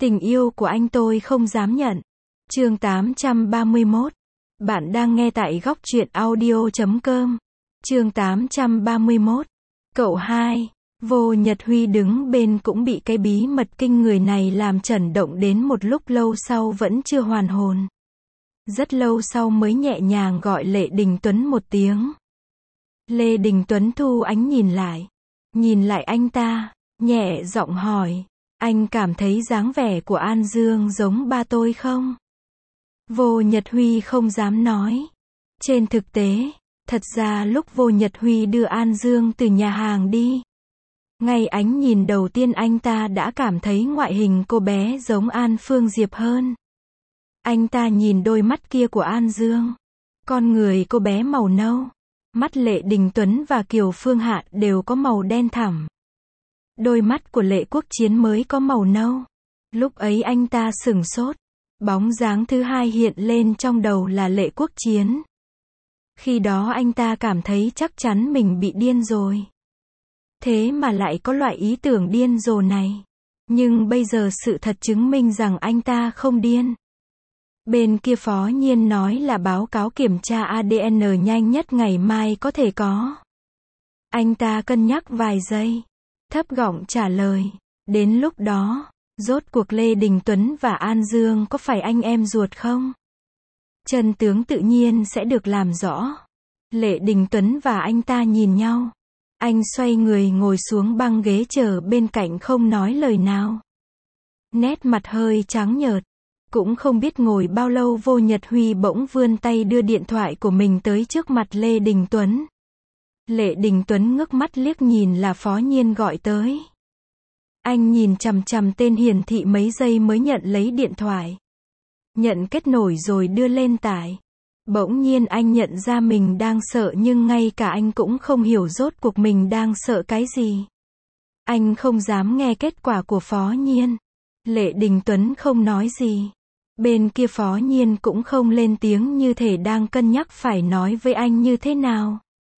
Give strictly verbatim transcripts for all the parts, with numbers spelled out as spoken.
Tình yêu của anh tôi không dám nhận. Chương tám trăm ba mươi mốt. Bạn đang nghe tại góc truyện audio chấm com. Chương tám trăm ba mươi mốt. Cậu hai. Vô Nhật Huy đứng bên cũng bị cái bí mật kinh người này làm chấn động đến một lúc lâu sau vẫn chưa hoàn hồn. Rất lâu sau mới nhẹ nhàng gọi Lệ Đình Tuấn một tiếng. Lê Đình Tuấn thu ánh nhìn lại. Nhìn lại anh ta, nhẹ giọng hỏi. Anh cảm thấy dáng vẻ của An Dương giống ba tôi không? Vô Nhật Huy không dám nói. Trên thực tế, thật ra lúc Vô Nhật Huy đưa An Dương từ nhà hàng đi, ngay ánh nhìn đầu tiên anh ta đã cảm thấy ngoại hình cô bé giống An Phương Diệp hơn. Anh ta nhìn đôi mắt kia của An Dương. Con người cô bé màu nâu. Mắt Lệ Đình Tuấn và Kiều Phương Hạ đều có màu đen thẳm. Đôi mắt của Lệ Quốc Chiến mới có màu nâu. Lúc ấy anh ta sửng sốt. Bóng dáng thứ hai hiện lên trong đầu là Lệ Quốc Chiến. Khi đó anh ta cảm thấy chắc chắn mình bị điên rồi. Thế mà lại có loại ý tưởng điên rồ này. Nhưng bây giờ sự thật chứng minh rằng anh ta không điên. Bên kia Phó Nhiên nói là báo cáo kiểm tra a đê en nhanh nhất ngày mai có thể có. Anh ta cân nhắc vài giây. Thấp giọng trả lời. Đến lúc đó, rốt cuộc Lê Đình Tuấn và An Dương có phải anh em ruột không? Chân tướng tự nhiên sẽ được làm rõ. Lệ Đình Tuấn và anh ta nhìn nhau. Anh xoay người ngồi xuống băng ghế chờ bên cạnh không nói lời nào. Nét mặt hơi trắng nhợt. Cũng không biết ngồi bao lâu Vô Nhật Huy bỗng vươn tay đưa điện thoại của mình tới trước mặt Lê Đình Tuấn. Lệ Đình Tuấn ngước mắt liếc nhìn là Phó Nhiên gọi tới. Anh nhìn chằm chằm tên hiển thị mấy giây mới nhận lấy điện thoại. Nhận kết nối rồi đưa lên tải. Bỗng nhiên anh nhận ra mình đang sợ nhưng ngay cả anh cũng không hiểu rốt cuộc mình đang sợ cái gì. Anh không dám nghe kết quả của Phó Nhiên. Lệ Đình Tuấn không nói gì. Bên kia Phó Nhiên cũng không lên tiếng như thể đang cân nhắc phải nói với anh như thế nào.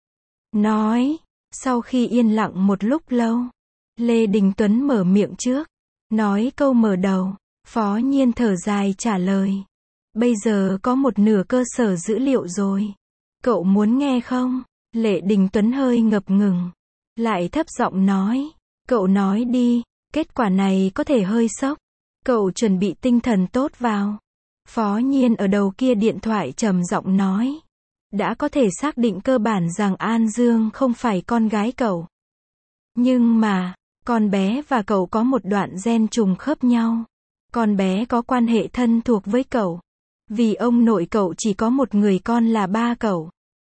Nói, sau khi yên lặng một lúc lâu, Lê Đình Tuấn mở miệng trước. Nói câu mở đầu, Phó Nhiên thở dài trả lời. Bây giờ có một nửa cơ sở dữ liệu rồi. Cậu muốn nghe không? Lệ Đình Tuấn hơi ngập ngừng. Lại thấp giọng nói. Cậu nói đi, kết quả này có thể hơi sốc. Cậu chuẩn bị tinh thần tốt vào. Phó Nhiên ở đầu kia điện thoại trầm giọng nói. Đã có thể xác định cơ bản rằng An Dương không phải con gái cậu. Nhưng mà, con bé và cậu có một đoạn gen trùng khớp nhau. Con bé có quan hệ thân thuộc với cậu. Vì ông nội cậu chỉ có một người con là ba cậu.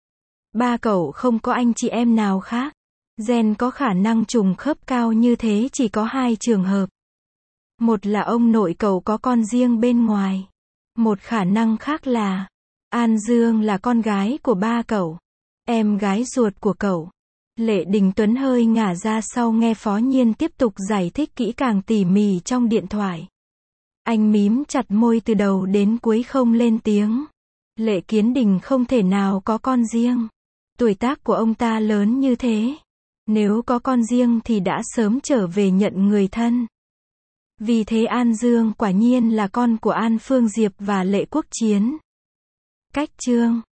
Ba cậu không có anh chị em nào khác. Gen có khả năng trùng khớp cao như thế chỉ có hai trường hợp. Một là ông nội cậu có con riêng bên ngoài. Một khả năng khác là An Dương là con gái của ba cậu. Em gái ruột của cậu. Lệ Đình Tuấn hơi ngả ra sau nghe Phó Nhiên tiếp tục giải thích kỹ càng tỉ mỉ trong điện thoại. Anh mím chặt môi từ đầu đến cuối không lên tiếng. Lệ Kiến Đình không thể nào có con riêng. Tuổi tác của ông ta lớn như thế. Nếu có con riêng thì đã sớm trở về nhận người thân. Vì thế An Dương quả nhiên là con của An Phương Diệp và Lệ Quốc Chiến. Cách chương